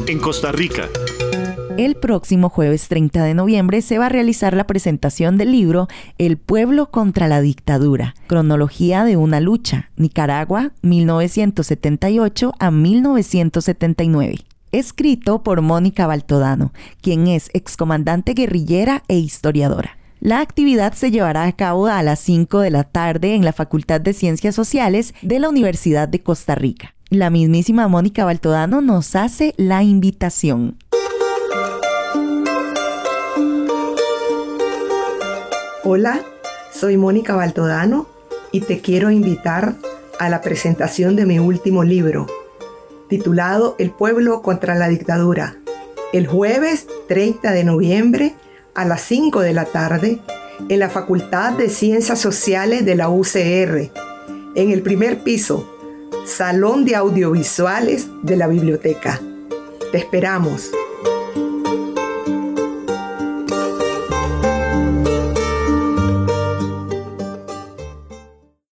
en Costa Rica. El próximo jueves 30 de noviembre se va a realizar la presentación del libro El pueblo contra la dictadura, cronología de una lucha, Nicaragua, 1978 a 1979. Escrito por Mónica Baltodano, quien es excomandante guerrillera e historiadora. La actividad se llevará a cabo a las 5 de la tarde en la Facultad de Ciencias Sociales de la Universidad de Costa Rica. La mismísima Mónica Baltodano nos hace la invitación. Hola, soy Mónica Baltodano y te quiero invitar a la presentación de mi último libro, titulado El pueblo contra la dictadura, el jueves 30 de noviembre a las 5 de la tarde en la Facultad de Ciencias Sociales de la UCR, en el primer piso, Salón de Audiovisuales de la Biblioteca. Te esperamos.